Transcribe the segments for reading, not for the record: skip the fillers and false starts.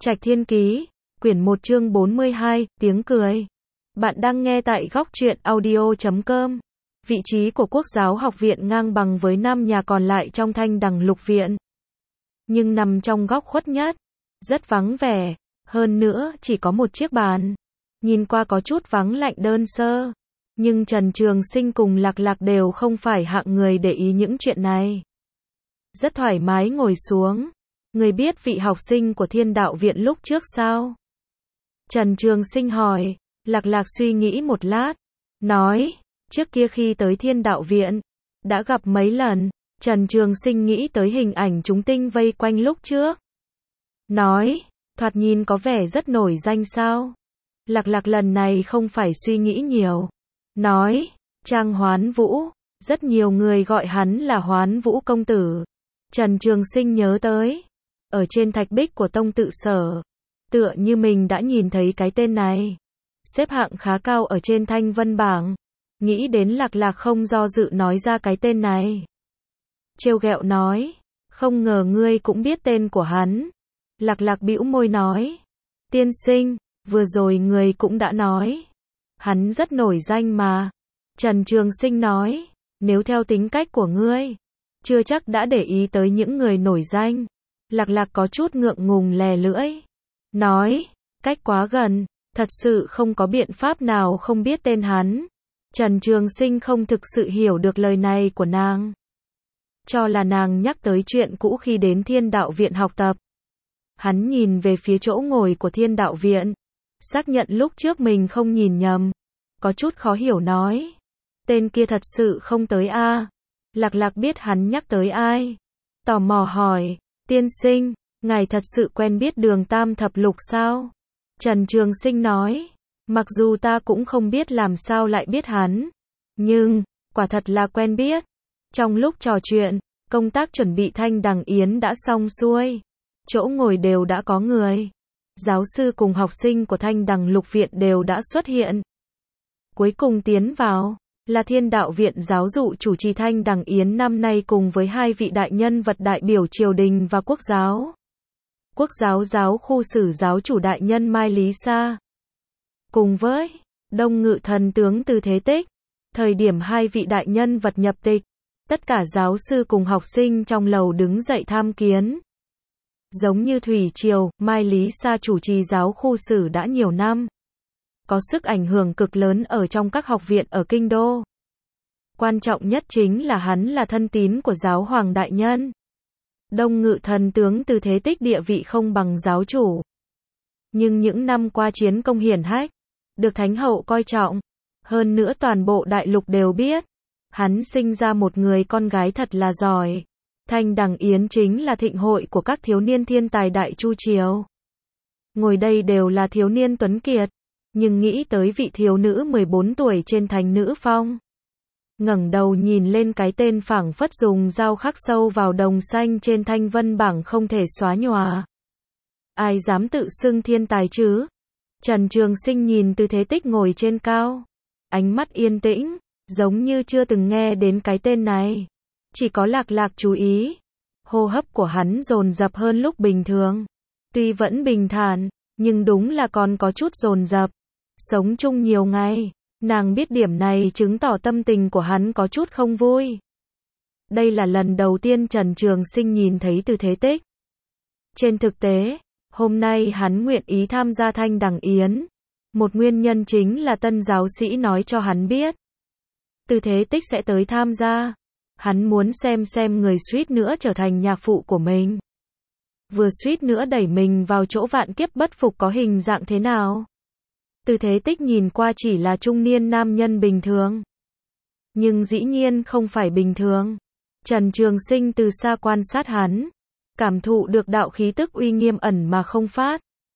Trạch Thiên Ký, quyển 1 chương 42, tiếng cười. Bạn đang nghe tại góc truyện audio.com. Vị trí của Quốc giáo học viện ngang bằng với 5 nhà còn lại trong Thanh Đằng Lục Viện. Nhưng nằm trong góc khuất nhất, rất vắng vẻ, hơn nữa chỉ có một chiếc bàn. Nhìn qua có chút vắng lạnh đơn sơ. Nhưng Trần Trường Sinh cùng Lạc Lạc đều không phải hạng người để ý những chuyện này. Rất thoải mái ngồi xuống. Người biết vị học sinh của Thiên Đạo Viện lúc trước sao? Trần Trường Sinh hỏi. Lạc Lạc suy nghĩ một lát, nói, trước kia khi tới Thiên Đạo Viện, đã gặp mấy lần. Trần Trường Sinh nghĩ tới hình ảnh chúng tinh vây quanh lúc trước. Nói, thoạt nhìn có vẻ rất nổi danh sao? Lạc Lạc lần này không phải suy nghĩ nhiều. Nói, Trang Hoán Vũ, rất nhiều người gọi hắn là Hoán Vũ công tử. Trần Trường Sinh nhớ tới, ở trên thạch bích của tông tự sở, tựa như mình đã nhìn thấy cái tên này. Xếp hạng khá cao ở trên thanh vân bảng. Nghĩ đến Lạc Lạc không do dự nói ra cái tên này. Trêu ghẹo nói, không ngờ ngươi cũng biết tên của hắn. Lạc Lạc bĩu môi nói, tiên sinh, vừa rồi người cũng đã nói. Hắn rất nổi danh mà. Trần Trường Sinh nói, nếu theo tính cách của ngươi, chưa chắc đã để ý tới những người nổi danh. Lạc Lạc có chút ngượng ngùng lè lưỡi. Nói, cách quá gần, thật sự không có biện pháp nào không biết tên hắn. Trần Trường Sinh không thực sự hiểu được lời này của nàng. Cho là nàng nhắc tới chuyện cũ khi đến Thiên Đạo Viện học tập. Hắn nhìn về phía chỗ ngồi của Thiên Đạo Viện. Xác nhận lúc trước mình không nhìn nhầm. Có chút khó hiểu nói. Tên kia thật sự không tới a? Lạc Lạc biết hắn nhắc tới ai. Tò mò hỏi, tiên sinh, ngài thật sự quen biết Đường Tam Thập Lục sao? Trần Trường Sinh nói, mặc dù ta cũng không biết làm sao lại biết hắn. Nhưng, quả thật là quen biết. Trong lúc trò chuyện, công tác chuẩn bị Thanh Đằng Yến đã xong xuôi. Chỗ ngồi đều đã có người. Giáo sư cùng học sinh của Thanh Đằng Lục Viện đều đã xuất hiện. Cuối cùng tiến vào là Thiên Đạo Viện giáo dụ chủ trì Thanh Đằng Yến năm nay cùng với hai vị đại nhân vật đại biểu triều đình và quốc giáo. Quốc giáo giáo khu sử giáo chủ đại nhân Mai Lý Sa. Cùng với Đông Ngự thần tướng Từ Thế Tích. Thời điểm hai vị đại nhân vật nhập tịch, tất cả giáo sư cùng học sinh trong lầu đứng dậy tham kiến. Giống như thủy triều, Mai Lý Sa chủ trì giáo khu sử đã nhiều năm. Có sức ảnh hưởng cực lớn ở trong các học viện ở Kinh Đô. Quan trọng nhất chính là hắn là thân tín của giáo hoàng đại nhân. Đông Ngự thần tướng Từ Thế Tích địa vị không bằng giáo chủ. Nhưng những năm qua chiến công hiển hách, được Thánh hậu coi trọng. Hơn nữa toàn bộ đại lục đều biết. Hắn sinh ra một người con gái thật là giỏi. Thanh Đằng Yến chính là thịnh hội của các thiếu niên thiên tài đại chu triều. Ngồi đây đều là thiếu niên tuấn kiệt. Nhưng nghĩ tới vị thiếu nữ 14 tuổi trên Thánh Nữ Phong. Ngẩng đầu nhìn lên cái tên phảng phất dùng dao khắc sâu vào đồng xanh trên thanh vân bảng không thể xóa nhòa. Ai dám tự xưng thiên tài chứ? Trần Trường Sinh nhìn Từ Thế Tích ngồi trên cao. Ánh mắt yên tĩnh, giống như chưa từng nghe đến cái tên này. Chỉ có Lạc Lạc chú ý. Hô hấp của hắn dồn dập hơn lúc bình thường. Tuy vẫn bình thản, nhưng đúng là còn có chút dồn dập. Sống chung nhiều ngày, nàng biết điểm này chứng tỏ tâm tình của hắn có chút không vui. Đây là lần đầu tiên Trần Trường Sinh nhìn thấy Từ Thế Tích. Trên thực tế, hôm nay hắn nguyện ý tham gia Thanh Đằng Yến. Một nguyên nhân chính là tân giáo sĩ nói cho hắn biết. Từ Thế Tích sẽ tới tham gia. Hắn muốn xem người suýt nữa trở thành nhạc phụ của mình. Vừa suýt nữa đẩy mình vào chỗ vạn kiếp bất phục có hình dạng thế nào. Từ Thế Tích nhìn qua chỉ là trung niên nam nhân bình thường. Nhưng dĩ nhiên không phải bình thường. Trần Trường Sinh từ xa quan sát hắn. Cảm thụ được đạo khí tức uy nghiêm ẩn mà không phát.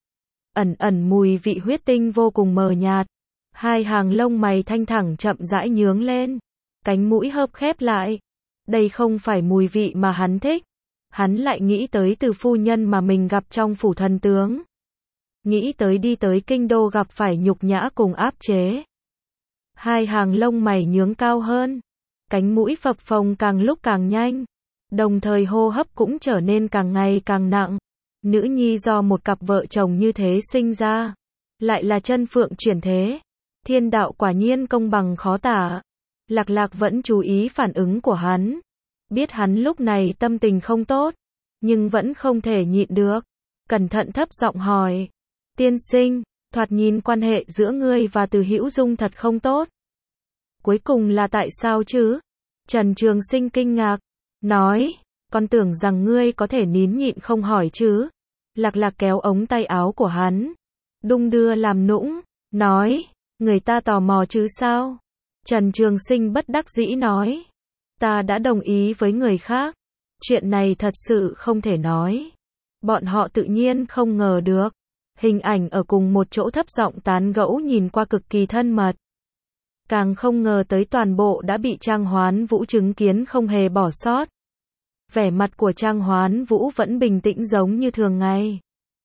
Ẩn mùi vị huyết tinh vô cùng mờ nhạt. Hai hàng lông mày thanh thẳng chậm rãi nhướng lên. Cánh mũi hợp khép lại. Đây không phải mùi vị mà hắn thích. Hắn lại nghĩ tới Từ phu nhân mà mình gặp trong phủ thần tướng. Nghĩ tới đi tới Kinh Đô gặp phải nhục nhã cùng áp chế. Hai hàng lông mày nhướng cao hơn. Cánh mũi phập phồng càng lúc càng nhanh. Đồng thời hô hấp cũng trở nên càng ngày càng nặng. Nữ nhi do một cặp vợ chồng như thế sinh ra, lại là chân phượng chuyển thế. Thiên đạo quả nhiên công bằng khó tả. Lạc Lạc vẫn chú ý phản ứng của hắn. Biết hắn lúc này tâm tình không tốt, nhưng vẫn không thể nhịn được. Cẩn thận thấp giọng hỏi. Tiên sinh, thoạt nhìn quan hệ giữa ngươi và Từ Hữu Dung thật không tốt. Cuối cùng là tại sao chứ? Trần Trường Sinh kinh ngạc, nói, con tưởng rằng ngươi có thể nín nhịn không hỏi chứ. Lạc Lạc kéo ống tay áo của hắn, đung đưa làm nũng, nói, người ta tò mò chứ sao? Trần Trường Sinh bất đắc dĩ nói, ta đã đồng ý với người khác, chuyện này thật sự không thể nói. Bọn họ tự nhiên không ngờ được, hình ảnh ở cùng một chỗ thấp giọng tán gẫu nhìn qua cực kỳ thân mật. Càng không ngờ tới toàn bộ đã bị Trang Hoán Vũ chứng kiến không hề bỏ sót. Vẻ mặt của Trang Hoán Vũ vẫn bình tĩnh giống như thường ngày.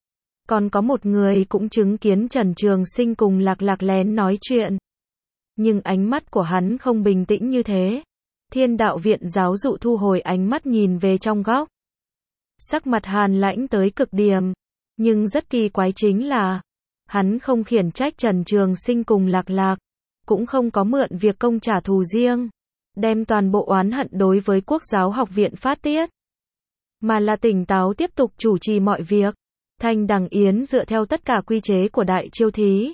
Còn có một người cũng chứng kiến Trần Trường Sinh cùng Lạc Lạc lén nói chuyện. Nhưng ánh mắt của hắn không bình tĩnh như thế. Thiên đạo viện giáo dụ thu hồi ánh mắt nhìn về trong góc. Sắc mặt hàn lãnh tới cực điểm. Nhưng rất kỳ quái chính là, hắn không khiển trách Trần Trường Sinh cùng Lạc Lạc, cũng không có mượn việc công trả thù riêng, đem toàn bộ oán hận đối với Quốc giáo học viện phát tiết, mà là tỉnh táo tiếp tục chủ trì mọi việc. Thanh Đằng Yến dựa theo tất cả quy chế của đại chiêu thí,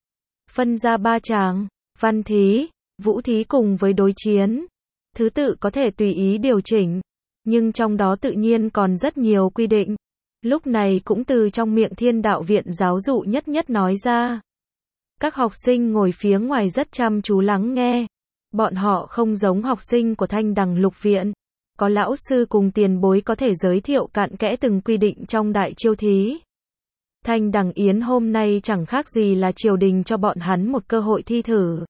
phân ra 3 tràng, văn thí, vũ thí cùng với đối chiến. Thứ tự có thể tùy ý điều chỉnh, nhưng trong đó tự nhiên còn rất nhiều quy định. Lúc này cũng từ trong miệng Thiên đạo viện giáo dụ nhất nhất nói ra. Các học sinh ngồi phía ngoài rất chăm chú lắng nghe. Bọn họ không giống học sinh của Thanh Đằng Lục viện. Có lão sư cùng tiền bối có thể giới thiệu cặn kẽ từng quy định trong đại chiêu thí. Thanh Đằng Yến hôm nay chẳng khác gì là triều đình cho bọn hắn một cơ hội thi thử.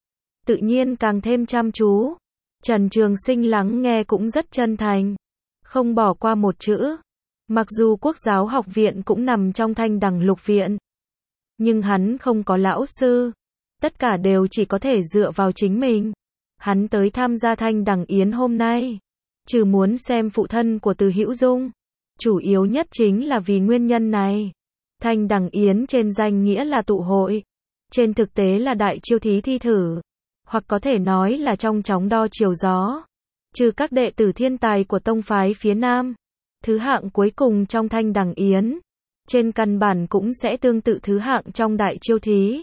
Tự nhiên càng thêm chăm chú. Trần Trường Sinh lắng nghe cũng rất chân thành, không bỏ qua một chữ. Mặc dù Quốc giáo học viện cũng nằm trong Thanh Đằng Lục viện, nhưng hắn không có lão sư. Tất cả đều chỉ có thể dựa vào chính mình. Hắn tới tham gia Thanh Đằng Yến hôm nay, trừ muốn xem phụ thân của Từ Hữu Dung, chủ yếu nhất chính là vì nguyên nhân này. Thanh Đằng Yến trên danh nghĩa là tụ hội, trên thực tế là đại chiêu thí thi thử, hoặc có thể nói là trong chóng đo chiều gió. Trừ các đệ tử thiên tài của tông phái phía Nam, thứ hạng cuối cùng trong Thanh Đằng Yến, trên căn bản cũng sẽ tương tự thứ hạng trong đại chiêu thí.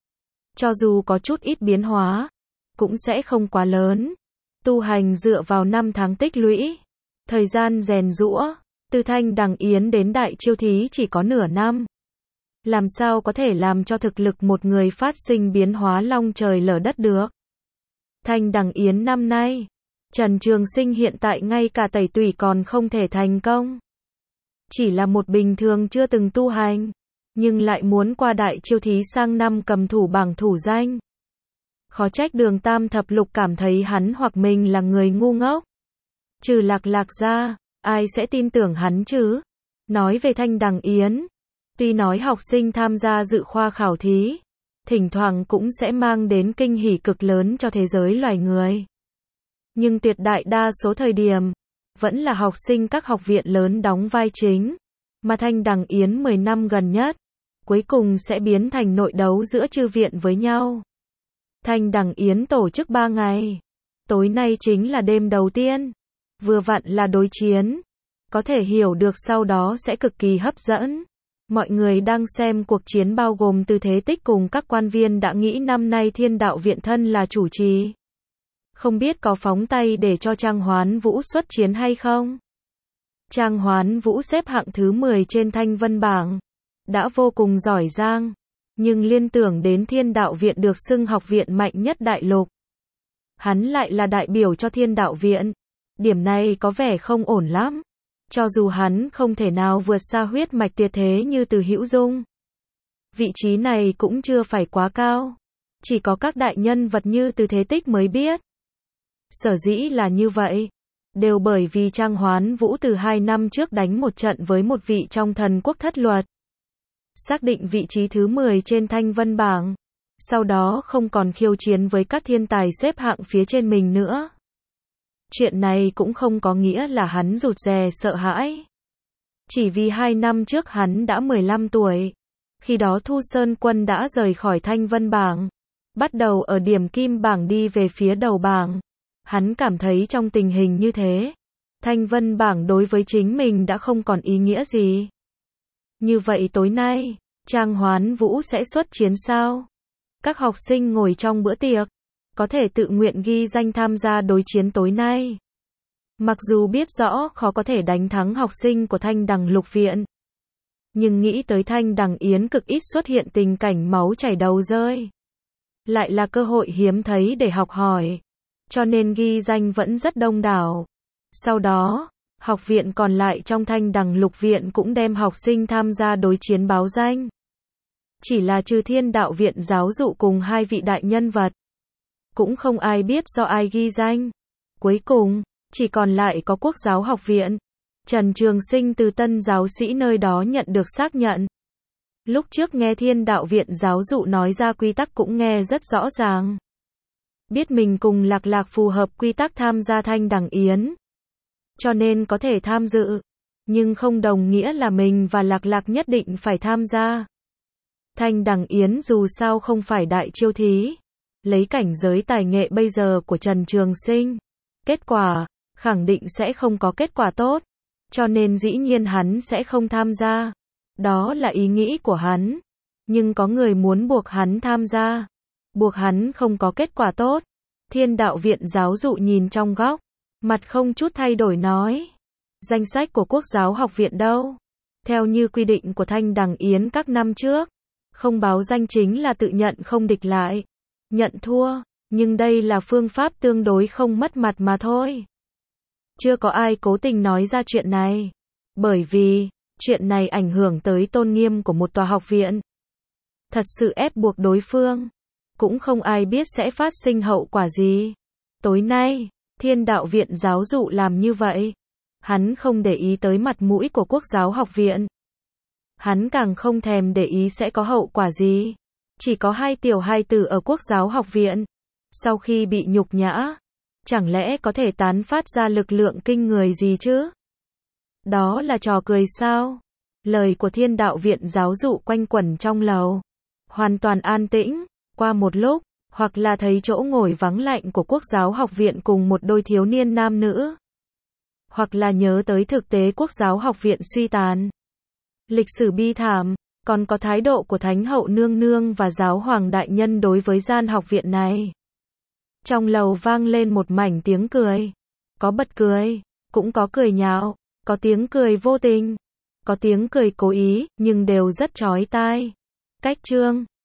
Cho dù có chút ít biến hóa, cũng sẽ không quá lớn. Tu hành dựa vào 5 tháng tích lũy, thời gian rèn giũa, từ Thanh Đằng Yến đến đại chiêu thí chỉ có nửa năm. Làm sao có thể làm cho thực lực một người phát sinh biến hóa long trời lở đất được? Thanh Đằng Yến năm nay, Trần Trường Sinh hiện tại ngay cả tẩy tủy còn không thể thành công. Chỉ là một bình thường chưa từng tu hành, nhưng lại muốn qua đại chiêu thí sang năm cầm thủ bảng thủ danh. Khó trách Đường Tam Thập Lục cảm thấy hắn hoặc mình là người ngu ngốc. Trừ Lạc Lạc ra, ai sẽ tin tưởng hắn chứ? Nói về Thanh Đằng Yến, tuy nói học sinh tham gia dự khoa khảo thí, thỉnh thoảng cũng sẽ mang đến kinh hỉ cực lớn cho thế giới loài người. Nhưng tuyệt đại đa số thời điểm, vẫn là học sinh các học viện lớn đóng vai chính, mà Thanh Đằng Yến 10 năm gần nhất, cuối cùng sẽ biến thành nội đấu giữa chư viện với nhau. Thanh Đằng Yến tổ chức 3 ngày, tối nay chính là đêm đầu tiên, vừa vặn là đối chiến, có thể hiểu được sau đó sẽ cực kỳ hấp dẫn. Mọi người đang xem cuộc chiến bao gồm Từ Thế Tích cùng các quan viên đã nghĩ năm nay Thiên đạo viện thân là chủ trì. Không biết có phóng tay để cho Trang Hoán Vũ xuất chiến hay không? Trang Hoán Vũ xếp hạng thứ 10 trên Thanh Vân bảng, đã vô cùng giỏi giang, nhưng liên tưởng đến Thiên đạo viện được xưng học viện mạnh nhất đại lục. Hắn lại là đại biểu cho Thiên đạo viện, điểm này có vẻ không ổn lắm. Cho dù hắn không thể nào vượt xa huyết mạch tuyệt thế như Từ Hữu Dung, vị trí này cũng chưa phải quá cao, chỉ có các đại nhân vật như Từ Thế Tích mới biết. Sở dĩ là như vậy, đều bởi vì Trang Hoán Vũ từ 2 năm trước đánh một trận với một vị trong thần quốc thất luật, xác định vị trí thứ 10 trên Thanh Vân bảng, sau đó không còn khiêu chiến với các thiên tài xếp hạng phía trên mình nữa. Chuyện này cũng không có nghĩa là hắn rụt rè sợ hãi. Chỉ vì 2 năm trước hắn đã 15 tuổi. Khi đó Thu Sơn Quân đã rời khỏi Thanh Vân bảng, bắt đầu ở điểm kim bảng đi về phía đầu bảng. Hắn cảm thấy trong tình hình như thế, Thanh Vân bảng đối với chính mình đã không còn ý nghĩa gì. Như vậy tối nay, Trang Hoán Vũ sẽ xuất chiến sao? Các học sinh ngồi trong bữa tiệc, có thể tự nguyện ghi danh tham gia đối chiến tối nay. Mặc dù biết rõ khó có thể đánh thắng học sinh của Thanh Đằng Lục Viện, nhưng nghĩ tới Thanh Đằng Yến cực ít xuất hiện tình cảnh máu chảy đầu rơi, lại là cơ hội hiếm thấy để học hỏi, cho nên ghi danh vẫn rất đông đảo. Sau đó, học viện còn lại trong Thanh Đằng Lục Viện cũng đem học sinh tham gia đối chiến báo danh. Chỉ là trừ Thiên Đạo Viện giáo dụ cùng 2 vị đại nhân vật, cũng không ai biết do ai ghi danh. Cuối cùng, chỉ còn lại có Quốc giáo học viện. Trần Trường Sinh từ tân giáo sĩ nơi đó nhận được xác nhận. Lúc trước nghe Thiên Đạo Viện giáo dụ nói ra quy tắc cũng nghe rất rõ ràng. Biết mình cùng Lạc Lạc phù hợp quy tắc tham gia Thanh Đằng Yến, cho nên có thể tham dự, nhưng không đồng nghĩa là mình và Lạc Lạc nhất định phải tham gia. Thanh Đằng Yến dù sao không phải đại chiêu thí, lấy cảnh giới tài nghệ bây giờ của Trần Trường Sinh, kết quả khẳng định sẽ không có kết quả tốt, cho nên dĩ nhiên hắn sẽ không tham gia. Đó là ý nghĩ của hắn, nhưng có người muốn buộc hắn tham gia, buộc hắn không có kết quả tốt. Thiên Đạo Viện giáo dụ nhìn trong góc, mặt không chút thay đổi nói, danh sách của Quốc giáo học viện đâu? Theo như quy định của Thanh Đằng Yến các năm trước, không báo danh chính là tự nhận không địch lại, nhận thua, nhưng đây là phương pháp tương đối không mất mặt mà thôi. Chưa có ai cố tình nói ra chuyện này, bởi vì chuyện này ảnh hưởng tới tôn nghiêm của một tòa học viện. Thật sự ép buộc đối phương, cũng không ai biết sẽ phát sinh hậu quả gì. Tối nay, Thiên Đạo Viện giáo dụ làm như vậy, hắn không để ý tới mặt mũi của Quốc giáo học viện. Hắn càng không thèm để ý sẽ có hậu quả gì. Chỉ có 2 tiểu hài tử ở Quốc giáo học viện, sau khi bị nhục nhã, chẳng lẽ có thể tán phát ra lực lượng kinh người gì chứ? Đó là trò cười sao? Lời của Thiên Đạo Viện giáo dụ quanh quẩn trong lầu, hoàn toàn an tĩnh. Qua một lúc, hoặc là thấy chỗ ngồi vắng lạnh của Quốc giáo học viện cùng một đôi thiếu niên nam nữ, hoặc là nhớ tới thực tế Quốc giáo học viện suy tàn, lịch sử bi thảm, còn có thái độ của Thánh hậu nương nương và giáo hoàng đại nhân đối với gian học viện này. Trong lầu vang lên một mảnh tiếng cười, có bật cười, cũng có cười nhạo, có tiếng cười vô tình, có tiếng cười cố ý, nhưng đều rất chói tai. Cách chương